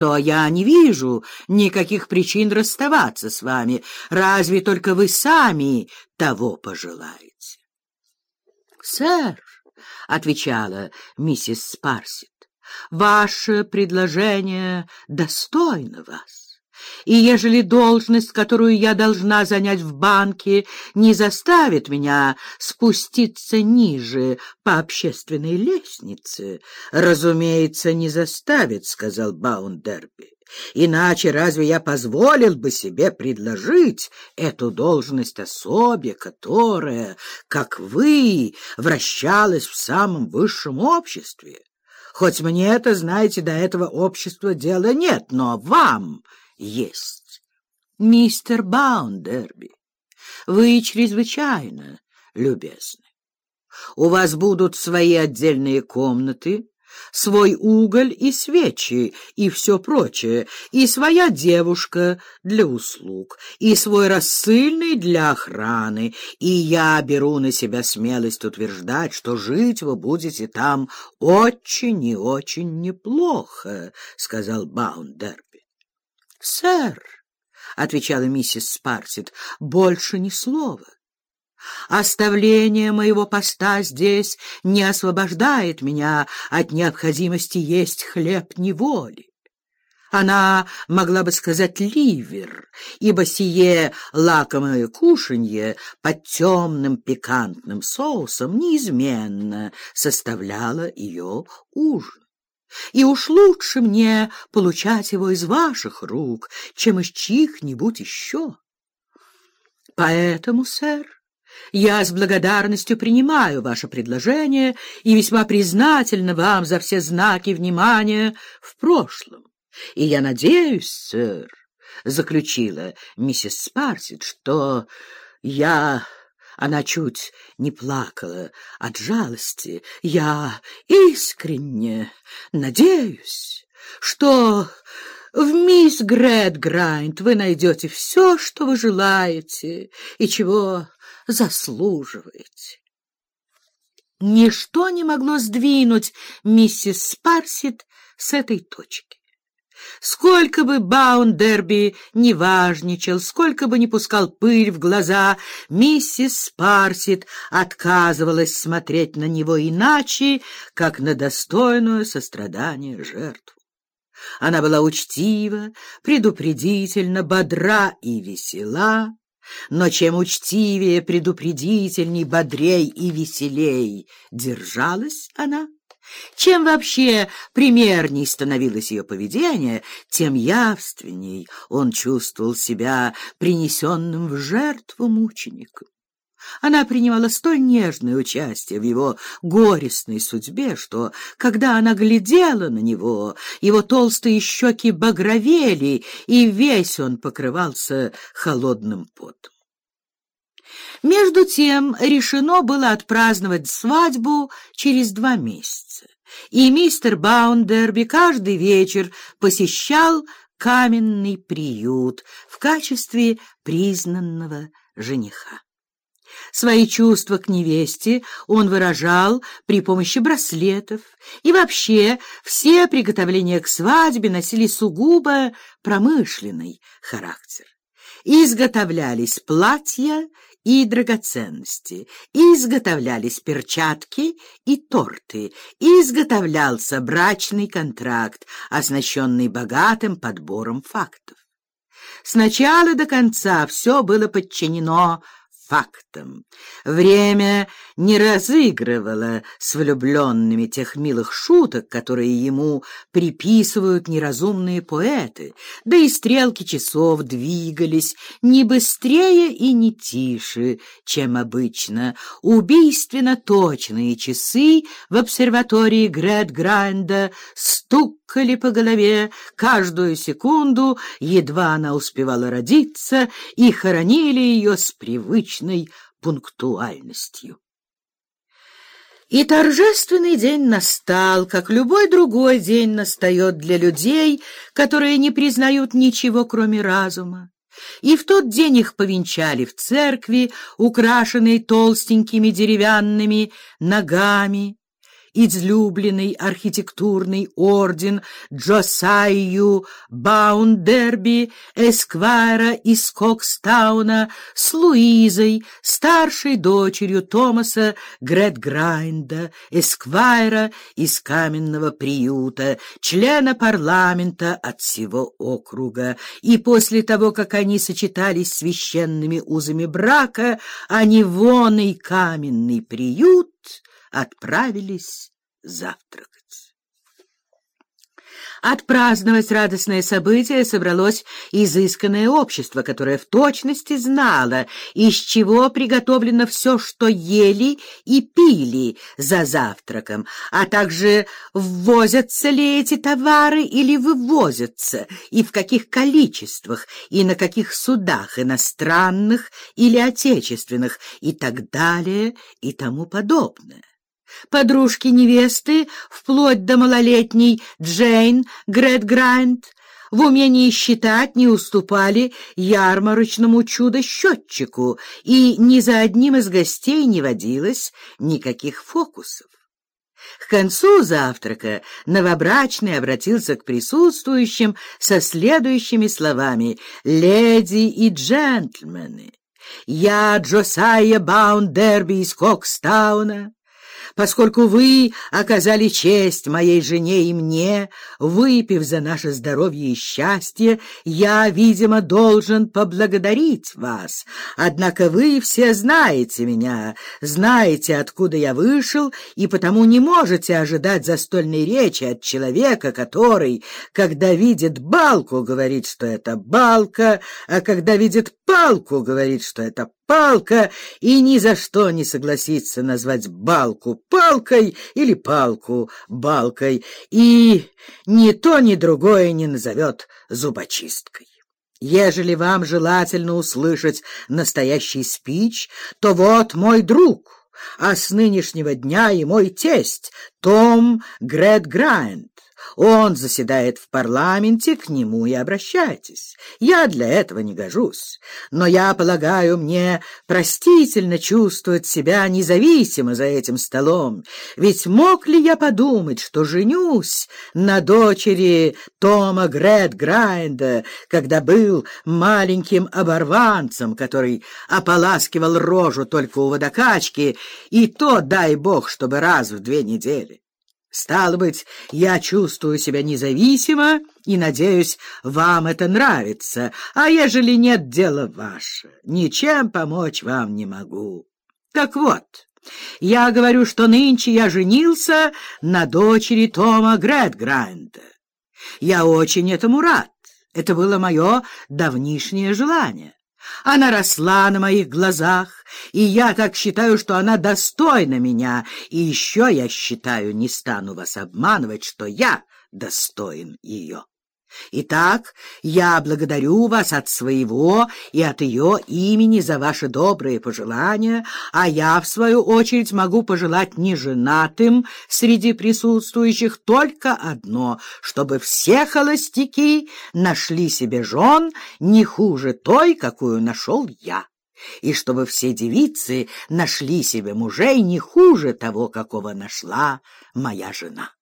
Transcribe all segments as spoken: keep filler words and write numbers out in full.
то я не вижу никаких причин расставаться с вами, разве только вы сами того пожелаете. — Сэр, — отвечала миссис Спарсит, — ваше предложение достойно вас. И ежели должность, которую я должна занять в банке, не заставит меня спуститься ниже по общественной лестнице, — Разумеется, не заставит, — сказал Баундерби. — Иначе разве я позволил бы себе предложить эту должность особе, которая, как вы, вращалась в самом высшем обществе? Хоть мне это, знаете, до этого общества дела нет, но вам есть. Мистер Баундерби, вы чрезвычайно любезны. У вас будут свои отдельные комнаты, свой уголь и свечи, и все прочее, и своя девушка для услуг, и свой рассыльный для охраны, и я беру на себя смелость утверждать, что жить вы будете там очень и очень неплохо, — сказал Баундерби. — Сэр, — отвечала миссис Спарсит, — больше ни слова. Оставление моего поста здесь не освобождает меня от необходимости есть хлеб неволи. Она могла бы сказать ливер, ибо сие лакомое кушанье под темным пикантным соусом неизменно составляло ее ужин. И уж лучше мне получать его из ваших рук, чем из чьих-нибудь еще. Поэтому, сэр, я с благодарностью принимаю ваше предложение и весьма признательна вам за все знаки внимания в прошлом. И я надеюсь, сэр, — заключила миссис Спарсит, — что я... Она чуть не плакала от жалости. Я искренне надеюсь, что в мисс Грэдграйнд вы найдете все, что вы желаете и чего заслуживаете. Ничто не могло сдвинуть миссис Спарсит с этой точки. Сколько бы Баундерби не важничал, сколько бы не пускал пыль в глаза, миссис Спарсит отказывалась смотреть на него иначе, как на достойную сострадания жертву. Она была учтива, предупредительна, бодра и весела, но чем учтивее, предупредительней, бодрей и веселей держалась она, чем вообще примерней становилось ее поведение, тем явственней он чувствовал себя принесенным в жертву мучеником. Она принимала столь нежное участие в его горестной судьбе, что, когда она глядела на него, его толстые щеки багровели, и весь он покрывался холодным потом. Между тем решено было отпраздновать свадьбу через два месяца, и мистер Баундерби каждый вечер посещал каменный приют в качестве признанного жениха. Свои чувства к невесте он выражал при помощи браслетов, и вообще все приготовления к свадьбе носили сугубо промышленный характер. Изготовлялись платья и драгоценности, изготовлялись перчатки и торты, изготовлялся брачный контракт, оснащенный богатым подбором фактов. С начала до конца все было подчинено фактом. Время не разыгрывало с влюбленными тех милых шуток, которые ему приписывают неразумные поэты, да и стрелки часов двигались не быстрее и не тише, чем обычно. Убийственно точные часы в обсерватории Грэдграйнда стукали по голове каждую секунду, едва она успевала родиться, и хоронили ее с привычной пунктуальностью. И торжественный день настал, как любой другой день настает для людей, которые не признают ничего, кроме разума. И в тот день их повенчали в церкви, украшенной толстенькими деревянными ногами, излюбленный архитектурный орден Джосайю Баундерби, эсквайра из Кокстауна, с Луизой, старшей дочерью Томаса Грэдграйнда, эсквайра из Каменного приюта, члена парламента от всего округа. И после того, как они сочетались священными узами брака, они в оный Каменный приют отправились завтракать. Отпраздновать радостное событие собралось изысканное общество, которое в точности знало, из чего приготовлено все, что ели и пили за завтраком, а также ввозятся ли эти товары или вывозятся, и в каких количествах, и на каких судах, иностранных или отечественных, и так далее, и тому подобное. Подружки невесты, вплоть до малолетней Джейн Грэдграйнд, в умении считать не уступали ярмарочному чудо-счетчику, и ни за одним из гостей не водилось никаких фокусов. К концу завтрака новобрачный обратился к присутствующим со следующими словами: «Леди и джентльмены, я Джосайя Баундерби из Кокстауна. Поскольку вы оказали честь моей жене и мне, выпив за наше здоровье и счастье, я, видимо, должен поблагодарить вас. Однако вы все знаете меня, знаете, откуда я вышел, и потому не можете ожидать застольной речи от человека, который, когда видит балку, говорит, что это балка, а когда видит палку, говорит, что это палка, и ни за что не согласится назвать балку палкой или палку балкой, и ни то, ни другое не назовет зубочисткой. Ежели вам желательно услышать настоящий спич, то вот мой друг, а с нынешнего дня и мой тесть Том Грэдграйнд. Он заседает в парламенте, к нему и обращайтесь. Я для этого не гожусь, но я полагаю, мне простительно чувствовать себя независимо за этим столом, ведь мог ли я подумать, что женюсь на дочери Тома Грэдграйнда, когда был маленьким оборванцем, который ополаскивал рожу только у водокачки, и то, дай бог, чтобы раз в две недели. Стало быть, я чувствую себя независимо, и, надеюсь, вам это нравится, а ежели нет, дело ваше, ничем помочь вам не могу. Так вот, я говорю, что нынче я женился на дочери Тома Грэдграйнда. Я очень этому рад, это было мое давнишнее желание. Она росла на моих глазах, и я так считаю, что она достойна меня, и еще я считаю, не стану вас обманывать, что я достоин ее. Итак, я благодарю вас от своего и от ее имени за ваши добрые пожелания, а я, в свою очередь, могу пожелать неженатым среди присутствующих только одно, чтобы все холостяки нашли себе жен не хуже той, какую нашел я, и чтобы все девицы нашли себе мужей не хуже того, какого нашла моя жена».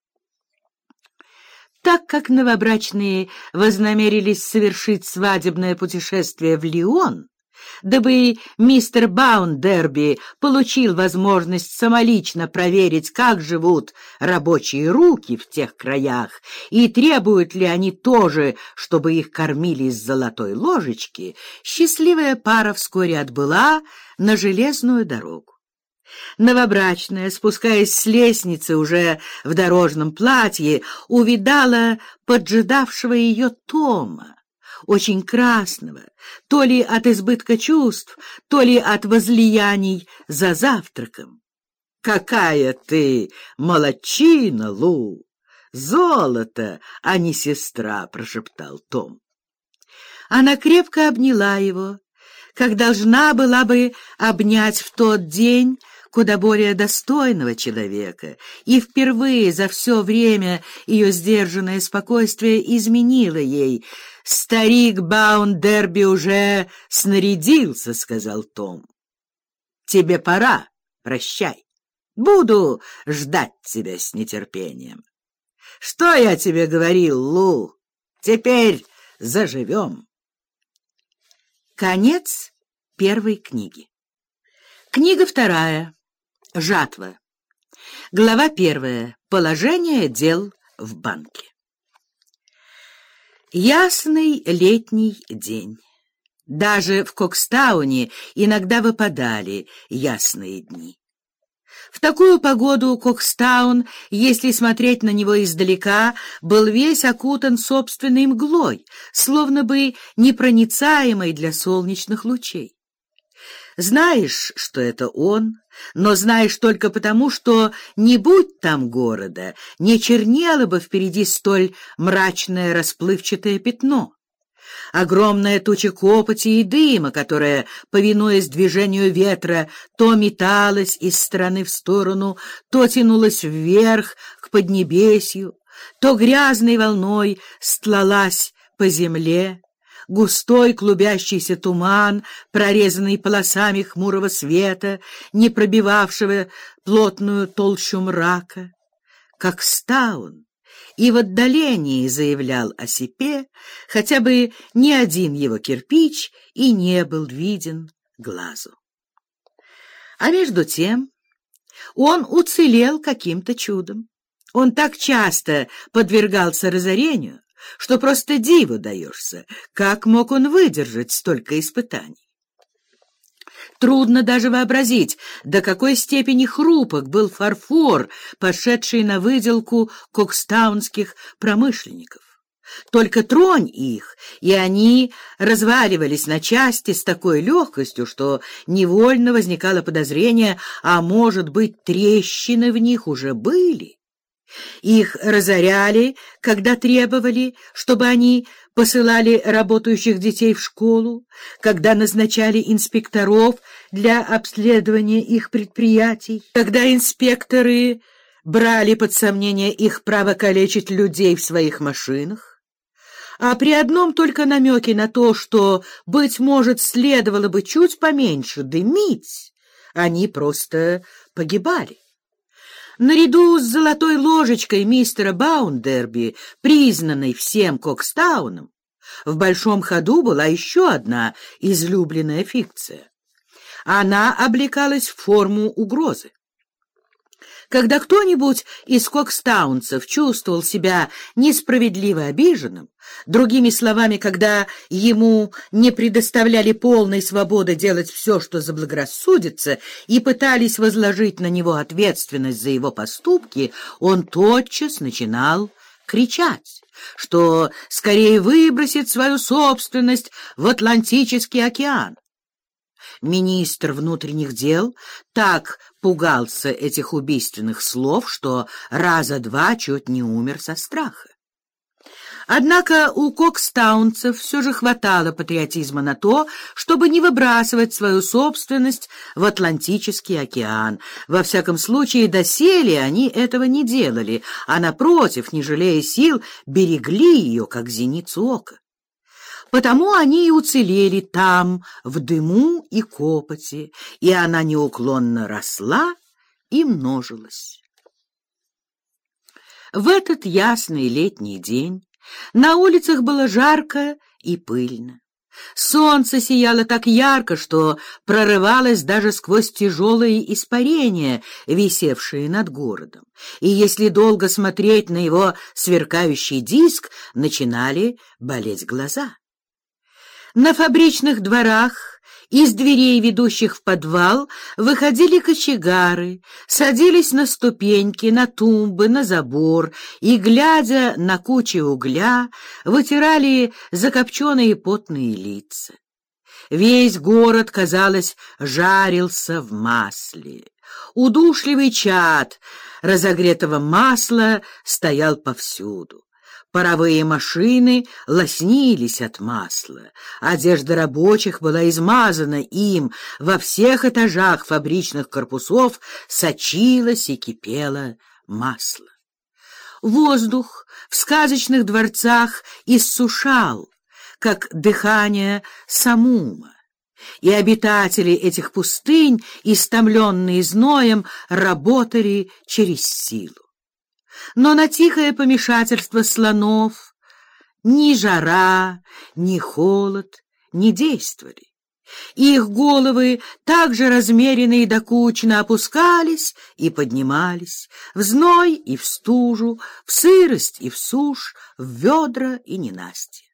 Так как новобрачные вознамерились совершить свадебное путешествие в Лион, дабы мистер Баундерби получил возможность самолично проверить, как живут рабочие руки в тех краях и требуют ли они тоже, чтобы их кормили из золотой ложечки, счастливая пара вскоре отбыла на железную дорогу. Новобрачная, спускаясь с лестницы уже в дорожном платье, увидала поджидавшего ее Тома, очень красного, то ли от избытка чувств, то ли от возлияний за завтраком. «Какая ты молодчина, Лу! Золото, а не сестра!» — прошептал Том. Она крепко обняла его, как должна была бы обнять в тот день куда более достойного человека, и впервые за все время ее сдержанное спокойствие изменило ей. «Старик Баундерби уже снарядился», — сказал Том. «Тебе пора, прощай». Буду ждать тебя с нетерпением. Что я тебе говорил, Лу? Теперь заживем. Конец первой книги. Книга вторая. Жатва. Глава первая. Положение дел в банке. Ясный летний день. Даже в Кокстауне иногда выпадали ясные дни. В такую погоду Кокстаун, если смотреть на него издалека, был весь окутан собственной мглой, словно бы непроницаемой для солнечных лучей. Знаешь, что это он, но знаешь только потому, что, не будь там города, не чернело бы впереди столь мрачное расплывчатое пятно. Огромная туча копоти и дыма, которая, повинуясь движению ветра, то металась из стороны в сторону, то тянулась вверх к поднебесью, то грязной волной стлалась по земле. Густой клубящийся туман, прорезанный полосами хмурого света, не пробивавшего плотную толщу мрака. Кокстаун и в отдалении заявлял о себе, хотя бы ни один его кирпич и не был виден глазу. А между тем он уцелел каким-то чудом. Он так часто подвергался разорению, что просто диву даешься, как мог он выдержать столько испытаний. Трудно даже вообразить, до какой степени хрупок был фарфор, пошедший на выделку кокстаунских промышленников. Только тронь их, и они разваливались на части с такой легкостью, что невольно возникало подозрение, а может быть, трещины в них уже были. Их разоряли, когда требовали, чтобы они посылали работающих детей в школу, когда назначали инспекторов для обследования их предприятий, когда инспекторы брали под сомнение их право калечить людей в своих машинах. А при одном только намеке на то, что, быть может, следовало бы чуть поменьше дымить, они просто погибали. Наряду с золотой ложечкой мистера Баундерби, признанной всем Кокстауном, в большом ходу была еще одна излюбленная фикция. Она облекалась в форму угрозы. Когда кто-нибудь из кокстаунцев чувствовал себя несправедливо обиженным, другими словами, когда ему не предоставляли полной свободы делать все, что заблагорассудится, и пытались возложить на него ответственность за его поступки, он тотчас начинал кричать, что скорее выбросит свою собственность в Атлантический океан. Министр внутренних дел так пугался этих убийственных слов, что раза два чуть не умер со страха. Однако у кокстаунцев все же хватало патриотизма на то, чтобы не выбрасывать свою собственность в Атлантический океан. Во всяком случае, доселе они этого не делали, а, напротив, не жалея сил, берегли ее, как зеницу ока. Потому они и уцелели там, в дыму и копоти, и она неуклонно росла и множилась. В этот ясный летний день на улицах было жарко и пыльно. Солнце сияло так ярко, что прорывалось даже сквозь тяжелые испарения, висевшие над городом. И если долго смотреть на его сверкающий диск, начинали болеть глаза. На фабричных дворах из дверей, ведущих в подвал, выходили кочегары, садились на ступеньки, на тумбы, на забор и, глядя на кучи угля, вытирали закопченные потные лица. Весь город, казалось, жарился в масле. Удушливый чад разогретого масла стоял повсюду. Паровые машины лоснились от масла. Одежда рабочих была измазана им. Во всех этажах фабричных корпусов сочилось и кипело масло. Воздух в сказочных дворцах иссушал, как дыхание самума. и обитатели этих пустынь, истомленные зноем, работали через силу. Но на тихое помешательство слонов ни жара, ни холод не действовали. Их головы также размеренно и докучно опускались и поднимались, в зной и в стужу, в сырость и в сушь, в ведра и ненастье.